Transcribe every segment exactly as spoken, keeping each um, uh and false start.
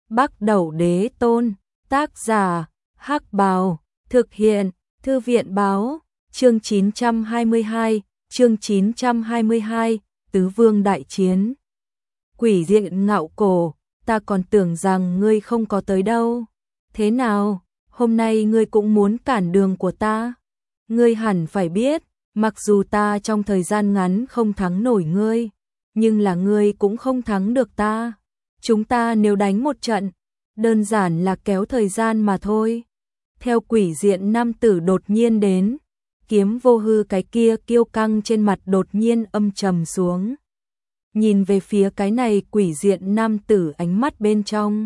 Bắc Đẩu Đế Tôn, tác giả, Hắc Bào, thực hiện, Thư viện báo, chương chín trăm hai mươi hai, chương chín trăm hai mươi hai, Tứ Vương Đại Chiến. Quỷ diện Ngạo Cổ, ta còn tưởng rằng ngươi không có tới đâu. Thế nào, hôm nay ngươi cũng muốn cản đường của ta? Ngươi hẳn phải biết, mặc dù ta trong thời gian ngắn không thắng nổi ngươi, nhưng là ngươi cũng không thắng được ta. Chúng ta nếu đánh một trận, đơn giản là kéo thời gian mà thôi. Theo quỷ diện nam tử đột nhiên đến, Kiếm Vô Hư cái kia kiêu căng trên mặt đột nhiên âm trầm xuống. Nhìn về phía cái này quỷ diện nam tử, ánh mắt bên trong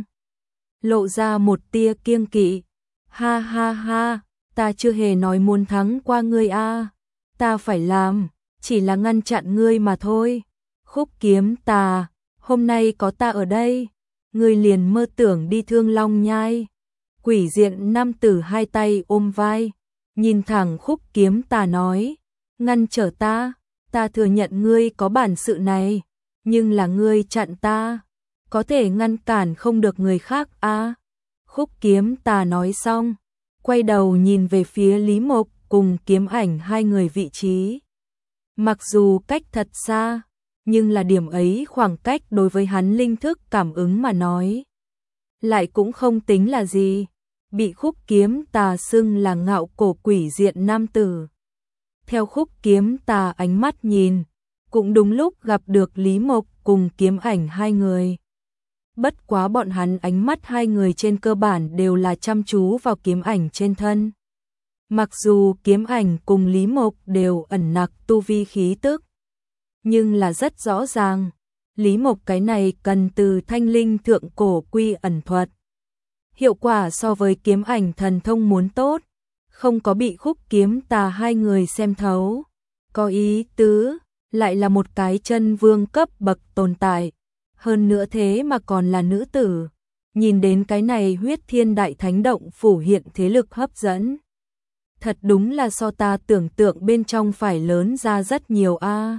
lộ ra một tia kiêng kỵ. Ha ha ha, ta chưa hề nói muốn thắng qua ngươi a. Ta phải làm chỉ là ngăn chặn ngươi mà thôi. Khúc Kiếm Tà, hôm nay có ta ở đây, ngươi liền mơ tưởng đi Thương Long Nhai. Quỷ diện nam tử hai tay ôm vai, nhìn thẳng Khúc Kiếm Tà nói, ngăn trở ta, ta thừa nhận ngươi có bản sự này, nhưng là ngươi chặn ta, có thể ngăn cản không được người khác a. À? Khúc Kiếm Tà nói xong, quay đầu nhìn về phía Lý Mộc cùng Kiếm Ảnh hai người vị trí. Mặc dù cách thật xa, nhưng là điểm ấy khoảng cách đối với hắn linh thức cảm ứng mà nói, lại cũng không tính là gì. Bị Khúc Kiếm Tà xưng là ngạo cổ quỷ diện nam tử. Theo Khúc Kiếm Tà ánh mắt nhìn, cũng đúng lúc gặp được Lý Mộc cùng Kiếm Ảnh hai người. Bất quá bọn hắn ánh mắt hai người trên cơ bản đều là chăm chú vào Kiếm Ảnh trên thân. Mặc dù Kiếm Ảnh cùng Lý Mộc đều ẩn nặc tu vi khí tức, nhưng là rất rõ ràng, Lý Mộc cái này cần từ thanh linh thượng cổ quy ẩn thuật. Hiệu quả so với Kiếm Ảnh thần thông muốn tốt, không có bị Khúc Kiếm Tà hai người xem thấu. Có ý tứ, lại là một cái chân vương cấp bậc tồn tại. Hơn nữa thế mà còn là nữ tử. Nhìn đến cái này Huyết Thiên Đại Thánh Động phủ hiện thế lực hấp dẫn. Thật đúng là so ta tưởng tượng bên trong phải lớn ra rất nhiều a. À.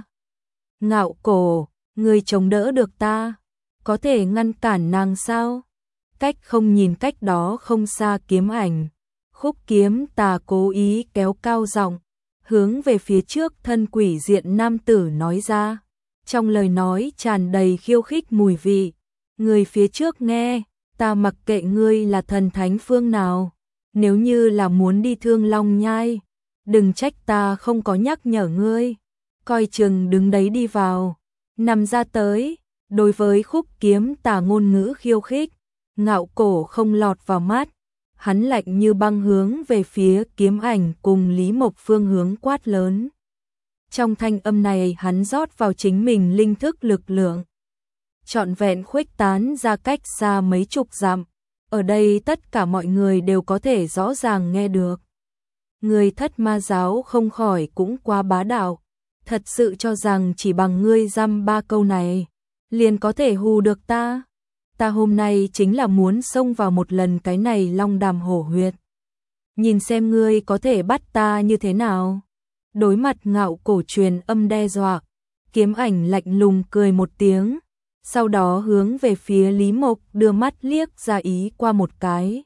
Ngạo cổ, người chống đỡ được ta, có thể ngăn cản nàng sao? Cách không nhìn cách đó không xa Kiếm Ảnh, Khúc Kiếm Tà cố ý kéo cao giọng, hướng về phía trước thân quỷ diện nam tử nói ra. Trong lời nói tràn đầy khiêu khích mùi vị. Người phía trước nghe, ta mặc kệ ngươi là thần thánh phương nào, nếu như là muốn đi Thương Long Nhai, đừng trách ta không có nhắc nhở ngươi, coi chừng đứng đấy đi vào, nằm ra tới. Đối với Khúc Kiếm Tà ngôn ngữ khiêu khích, ngạo cổ không lọt vào mắt, hắn lạnh như băng hướng về phía Kiếm Ảnh cùng Lý Mộc phương hướng quát lớn. Trong thanh âm này hắn rót vào chính mình linh thức lực lượng, trọn vẹn khuếch tán ra cách xa mấy chục dặm, ở đây tất cả mọi người đều có thể rõ ràng nghe được. Người Thất Ma giáo không khỏi cũng quá bá đạo, thật sự cho rằng chỉ bằng ngươi dăm ba câu này liền có thể hù được ta. Ta hôm nay chính là muốn xông vào một lần cái này Long Đàm hổ huyệt, nhìn xem ngươi có thể bắt ta như thế nào. Đối mặt ngạo cổ truyền âm đe dọa, Kiếm Ảnh lạnh lùng cười một tiếng, sau đó hướng về phía Lý Mộc đưa mắt liếc ra ý qua một cái.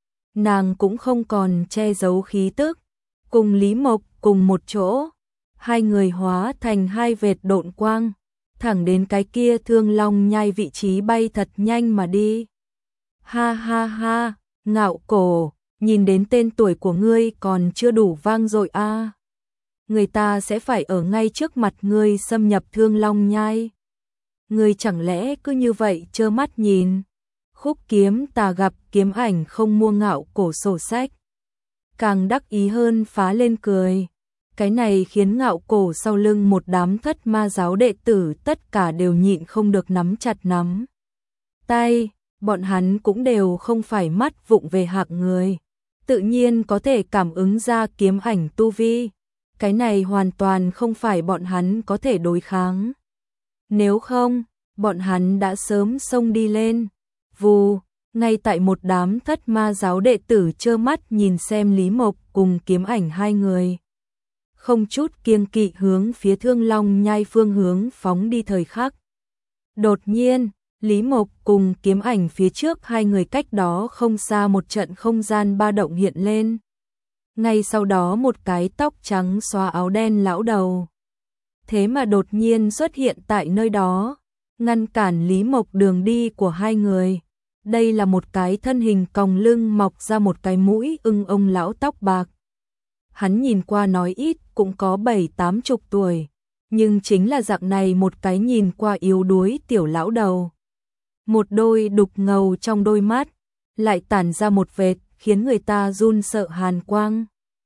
Nàng cũng không còn che giấu khí tức, cùng Lý Mộc cùng một chỗ, hai người hóa thành hai vệt độn quang, thẳng đến cái kia Thương Long Nhai vị trí bay thật nhanh mà đi. Ha ha ha, ngạo cổ, nhìn đến tên tuổi của ngươi còn chưa đủ vang dội a. À. Người ta sẽ phải ở ngay trước mặt ngươi xâm nhập Thương Long Nhai. Ngươi chẳng lẽ cứ như vậy trơ mắt nhìn? Khúc Kiếm Tà gặp Kiếm Ảnh không mua ngạo cổ sổ sách, càng đắc ý hơn phá lên cười. Cái này khiến ngạo cổ sau lưng một đám Thất Ma giáo đệ tử tất cả đều nhịn không được nắm chặt nắm tay. Bọn hắn cũng đều không phải mắt vụng về hạng người, tự nhiên có thể cảm ứng ra Kiếm Ảnh tu vi. Cái này hoàn toàn không phải bọn hắn có thể đối kháng. Nếu không, bọn hắn đã sớm xông đi lên. Vù, ngay tại một đám Thất Ma giáo đệ tử trơ mắt nhìn xem Lý Mộc cùng Kiếm Ảnh hai người, không chút kiêng kỵ hướng phía Thương Long Nhai phương hướng phóng đi thời khắc. Đột nhiên, Lý Mộc cùng Kiếm Ảnh phía trước hai người cách đó không xa một trận không gian ba động hiện lên. Ngay sau đó một cái tóc trắng xóa áo đen lão đầu. Thế mà đột nhiên xuất hiện tại nơi đó, ngăn cản Lý Mộc đường đi của hai người. Đây là một cái thân hình còng lưng mọc ra một cái mũi ưng ông lão tóc bạc. Hắn nhìn qua nói ít cũng có bảy tám chục tuổi, nhưng chính là dạng này một cái nhìn qua yếu đuối tiểu lão đầu. Một đôi đục ngầu trong đôi mắt, lại tản ra một vệt khiến người ta run sợ hàn quang.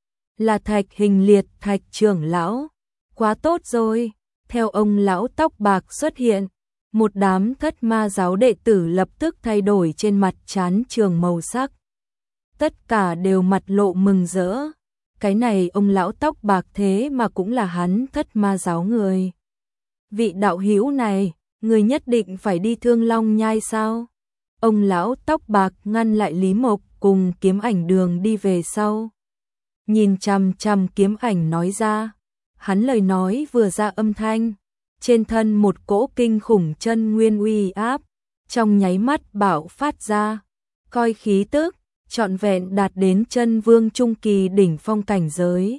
Là Thạch Hình Liệt, Thạch trưởng lão. Quá tốt rồi, theo ông lão tóc bạc xuất hiện, một đám thất ma giáo đệ tử lập tức thay đổi trên mặt trán trường màu sắc. Tất cả đều mặt lộ mừng rỡ. Cái này ông lão tóc bạc thế mà cũng là hắn thất ma giáo người. Vị đạo hữu này, người nhất định phải đi Thương Long Nhai sao? Ông lão tóc bạc ngăn lại Lý Mộc cùng Kiếm Ảnh đường đi về sau. Nhìn chằm chằm Kiếm Ảnh nói ra. Hắn lời nói vừa ra âm thanh, trên thân một cỗ kinh khủng chân nguyên uy áp, trong nháy mắt bạo phát ra, coi khí tức, trọn vẹn đạt đến chân vương trung kỳ đỉnh phong cảnh giới.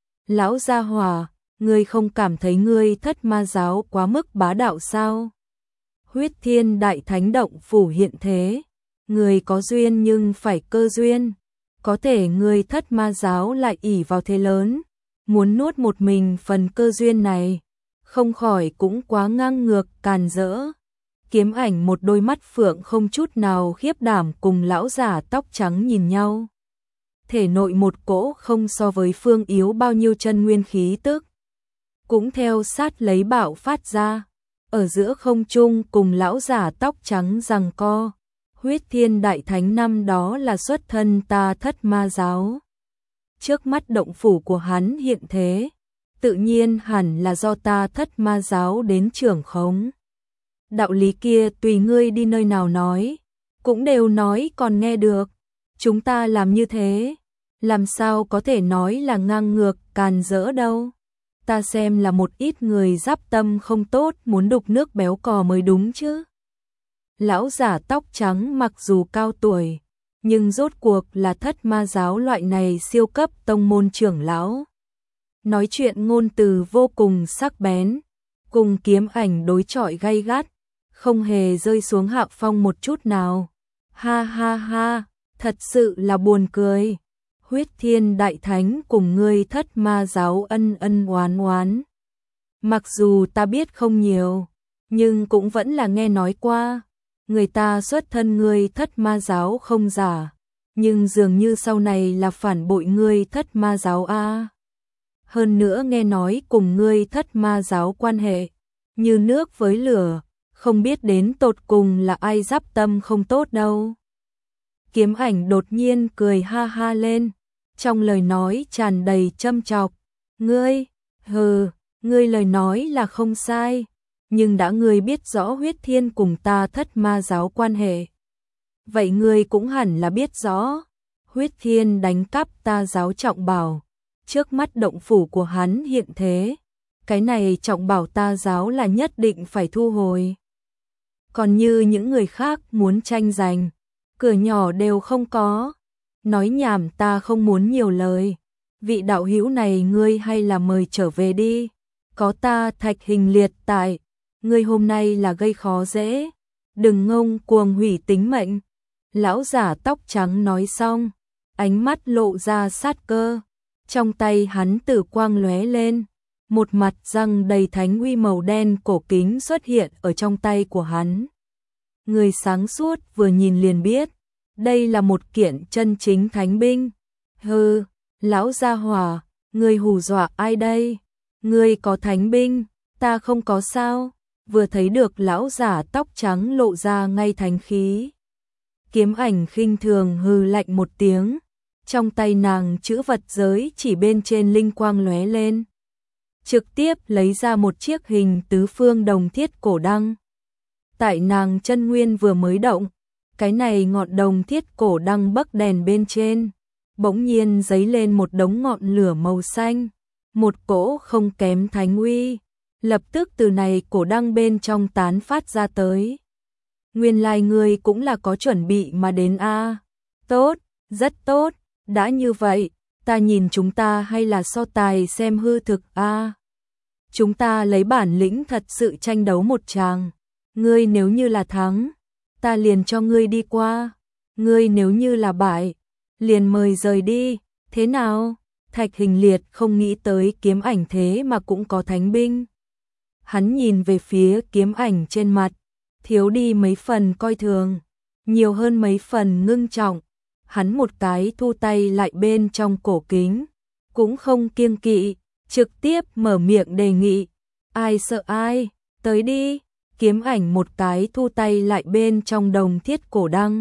Lão gia hỏa, ngươi không cảm thấy ngươi thất ma giáo quá mức bá đạo sao? Huyết Thiên Đại Thánh động phủ hiện thế, người có duyên nhưng phải cơ duyên, có thể ngươi thất ma giáo lại ỷ vào thế lớn, muốn nuốt một mình phần cơ duyên này, không khỏi cũng quá ngang ngược càn rỡ. Kiếm Ảnh một đôi mắt phượng không chút nào khiếp đảm cùng lão giả tóc trắng nhìn nhau. Thể nội một cỗ không so với phương yếu bao nhiêu chân nguyên khí tức. Cũng theo sát lấy bạo phát ra, ở giữa không trung cùng lão giả tóc trắng giằng co. Huyết Thiên Đại Thánh năm đó là xuất thân ta thất ma giáo. Trước mắt động phủ của hắn hiện thế, tự nhiên hẳn là do ta thất ma giáo đến trưởng khống. Đạo lý kia tùy ngươi đi nơi nào nói, cũng đều nói còn nghe được. Chúng ta làm như thế, làm sao có thể nói là ngang ngược càn rỡ đâu. Ta xem là một ít người giáp tâm không tốt muốn đục nước béo cò mới đúng chứ. Lão giả tóc trắng mặc dù cao tuổi, nhưng rốt cuộc là thất ma giáo loại này siêu cấp tông môn trưởng lão. Nói chuyện ngôn từ vô cùng sắc bén, cùng Kiếm Ảnh đối chọi gay gắt, không hề rơi xuống hạ phong một chút nào. Ha ha ha, thật sự là buồn cười. Huyết Thiên Đại Thánh cùng ngươi thất ma giáo ân ân oán oán. Mặc dù ta biết không nhiều, nhưng cũng vẫn là nghe nói qua. Người ta xuất thân ngươi thất ma giáo không giả, nhưng dường như sau này là phản bội ngươi thất ma giáo a. Hơn nữa nghe nói cùng ngươi thất ma giáo quan hệ như nước với lửa, không biết đến tột cùng là ai giáp tâm không tốt đâu. Kiếm Ảnh đột nhiên cười ha ha lên, trong lời nói tràn đầy châm chọc. Ngươi, hừ, ngươi lời nói là không sai, nhưng đã ngươi biết rõ Huyết Thiên cùng ta thất ma giáo quan hệ. Vậy ngươi cũng hẳn là biết rõ, Huyết Thiên đánh cắp ta giáo trọng bảo, trước mắt động phủ của hắn hiện thế. Cái này trọng bảo ta giáo là nhất định phải thu hồi. Còn như những người khác muốn tranh giành, cửa nhỏ đều không có. Nói nhảm ta không muốn nhiều lời. Vị đạo hữu này ngươi hay là mời trở về đi. Có ta Thạch Hình Liệt tại, ngươi hôm nay là gây khó dễ. Đừng ngông cuồng hủy tính mệnh. Lão giả tóc trắng nói xong, ánh mắt lộ ra sát cơ. Trong tay hắn tử quang lóe lên, một mặt răng đầy thánh uy màu đen cổ kính xuất hiện ở trong tay của hắn. Người sáng suốt vừa nhìn liền biết, đây là một kiện chân chính thánh binh. Hừ, lão gia hỏa, ngươi hù dọa ai đây? Ngươi có thánh binh, ta không có sao? Vừa thấy được lão giả tóc trắng lộ ra ngay thánh khí. Kiếm Ảnh khinh thường hừ lạnh một tiếng, trong tay nàng chữ vật giới chỉ bên trên linh quang lóe lên, trực tiếp lấy ra một chiếc hình tứ phương đồng thiết cổ đăng. Tại nàng chân nguyên vừa mới động, cái này ngọn đồng thiết cổ đăng bấc đèn bên trên, bỗng nhiên giấy lên một đống ngọn lửa màu xanh, một cỗ không kém thánh uy, lập tức từ này cổ đăng bên trong tán phát ra tới. nguyên lai ngươi cũng là có chuẩn bị mà đến a. Tốt, rất tốt, đã như vậy, ta nhìn chúng ta hay là so tài xem hư thực a. Chúng ta lấy bản lĩnh thật sự tranh đấu một tràng, ngươi nếu như là thắng, ta liền cho ngươi đi qua, ngươi nếu như là bại, liền mời rời đi, thế nào? Thạch Hình Liệt không nghĩ tới Kiếm Ảnh thế mà cũng có thánh binh. Hắn nhìn về phía Kiếm Ảnh trên mặt, thiếu đi mấy phần coi thường, nhiều hơn mấy phần ngưng trọng. Hắn một cái thu tay lại bên trong cổ kính, cũng không kiêng kỵ, trực tiếp mở miệng đề nghị. Ai sợ ai, tới đi. Kiếm Ảnh một cái thu tay lại bên trong đồng thiết cổ đăng.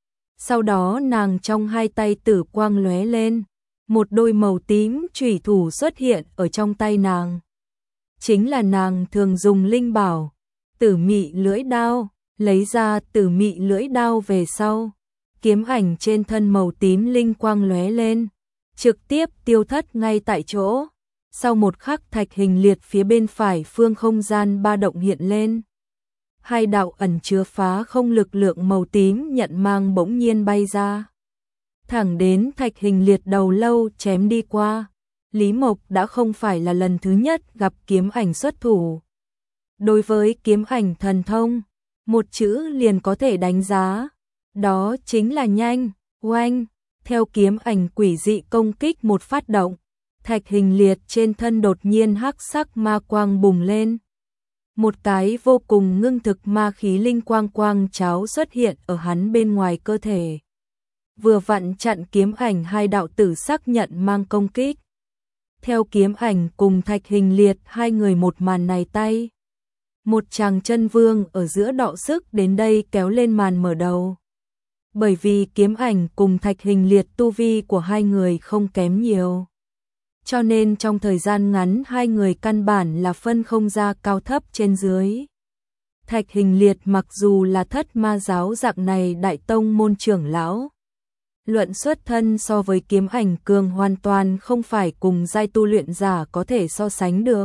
Sau đó nàng trong hai tay tử quang lóe lên, một đôi màu tím chủy thủ xuất hiện ở trong tay nàng. Chính là nàng thường dùng linh bảo, Tử Mị lưỡi đao, lấy ra Tử Mị lưỡi đao về sau, Kiếm Ảnh trên thân màu tím linh quang lóe lên, trực tiếp tiêu thất ngay tại chỗ. Sau một khắc Thạch Hình Liệt phía bên phải phương không gian ba động hiện lên. Hai đạo ẩn chứa phá không lực lượng màu tím nhận mang bỗng nhiên bay ra. Thẳng đến Thạch Hình Liệt đầu lâu chém đi qua. Lý Mộc đã không phải là lần thứ nhất gặp Kiếm Ảnh xuất thủ. Đối với Kiếm Ảnh thần thông, một chữ liền có thể đánh giá. Đó chính là nhanh, oanh. Theo Kiếm Ảnh quỷ dị công kích một phát động, Thạch Hình Liệt trên thân đột nhiên hắc sắc ma quang bùng lên. Một cái vô cùng ngưng thực ma khí linh quang quang cháo xuất hiện ở hắn bên ngoài cơ thể. Vừa vặn chặn Kiếm Ảnh hai đạo tử sắc nhận mang công kích. Theo Kiếm Ảnh cùng Thạch Hình Liệt hai người một màn này tay. Một chàng chân vương ở giữa đọ sức đến đây kéo lên màn mở đầu. Bởi vì Kiếm Ảnh cùng Thạch Hình Liệt tu vi của hai người không kém nhiều. Cho nên trong thời gian ngắn hai người căn bản là phân không ra cao thấp trên dưới. Thạch Hình Liệt mặc dù là thất ma giáo dạng này đại tông môn trưởng lão. Luận xuất thân so với Kiếm Ảnh cường hoàn toàn không phải cùng giai tu luyện giả có thể so sánh được.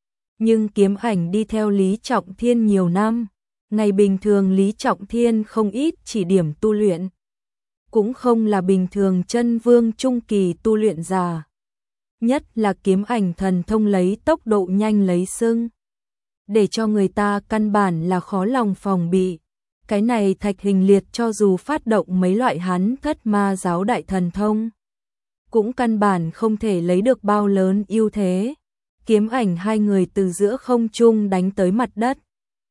Nhưng Kiếm Ảnh đi theo Lý Trọng Thiên nhiều năm. Ngày bình thường Lý Trọng Thiên không ít chỉ điểm tu luyện. Cũng không là bình thường chân vương trung kỳ tu luyện giả. Nhất là Kiếm Ảnh thần thông lấy tốc độ nhanh lấy sưng. Để cho người ta căn bản là khó lòng phòng bị. Cái này Thạch Hình Liệt cho dù phát động mấy loại hắn thất ma giáo đại thần thông. Cũng căn bản không thể lấy được bao lớn ưu thế. Kiếm Ảnh hai người từ giữa không trung đánh tới mặt đất.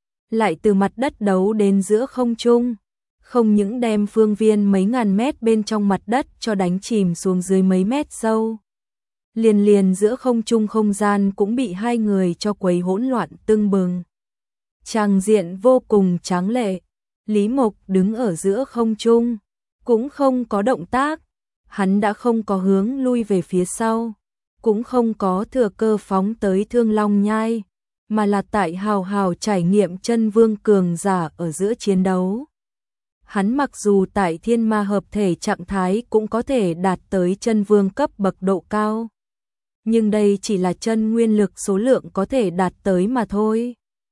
Lại từ mặt đất đấu đến giữa không trung. Không những đem phương viên mấy ngàn mét bên trong mặt đất cho đánh chìm xuống dưới mấy mét sâu. Liền liền giữa không trung không gian cũng bị hai người cho quấy hỗn loạn tưng bừng. Tràng diện vô cùng tráng lệ. Lý Mộc đứng ở giữa không trung, cũng không có động tác. Hắn đã không có hướng lui về phía sau, cũng không có thừa cơ phóng tới Thương Long Nhai, mà là tại hào hào trải nghiệm chân vương cường giả ở giữa chiến đấu. Hắn mặc dù tại thiên ma hợp thể trạng thái cũng có thể đạt tới chân vương cấp bậc độ cao. Nhưng đây chỉ là chân nguyên lực số lượng có thể đạt tới mà thôi.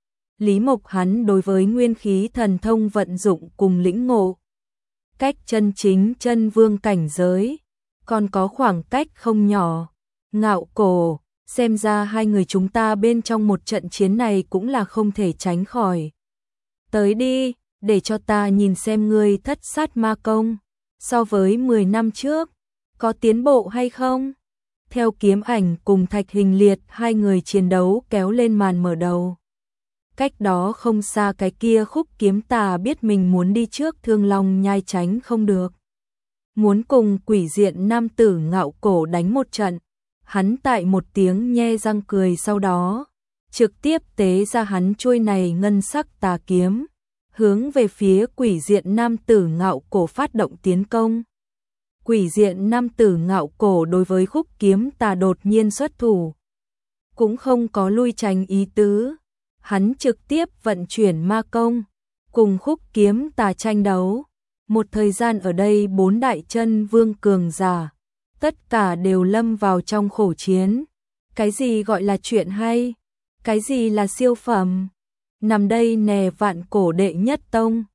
Lý Mộc hắn đối với nguyên khí thần thông vận dụng cùng lĩnh ngộ. Cách chân chính chân vương cảnh giới, còn có khoảng cách không nhỏ. Ngạo Cổ, xem ra hai người chúng ta bên trong một trận chiến này cũng là không thể tránh khỏi. Tới đi, để cho ta nhìn xem ngươi thất sát ma công, so với mười năm trước, có tiến bộ hay không? Theo Kiếm Ảnh cùng Thạch Hình Liệt hai người chiến đấu kéo lên màn mở đầu. Cách đó không xa cái kia Khúc Kiếm Tà biết mình muốn đi trước Thương Long Nhai tránh không được. Muốn cùng quỷ diện nam tử Ngạo Cổ đánh một trận. Hắn tại một tiếng nhe răng cười sau đó. Trực tiếp tế ra hắn chuôi này ngân sắc tà kiếm. Hướng về phía quỷ diện nam tử Ngạo Cổ phát động tiến công. Quỷ diện nam tử Ngạo Cổ đối với Khúc Kiếm Tà đột nhiên xuất thủ. Cũng không có lui tránh ý tứ. Hắn trực tiếp vận chuyển ma công, cùng Khúc Kiếm Tà tranh đấu. Một thời gian ở đây bốn đại chân vương cường giả, tất cả đều lâm vào trong khổ chiến. Cái gì gọi là chuyện hay? Cái gì là siêu phẩm? Nằm đây nè vạn cổ đệ nhất tông,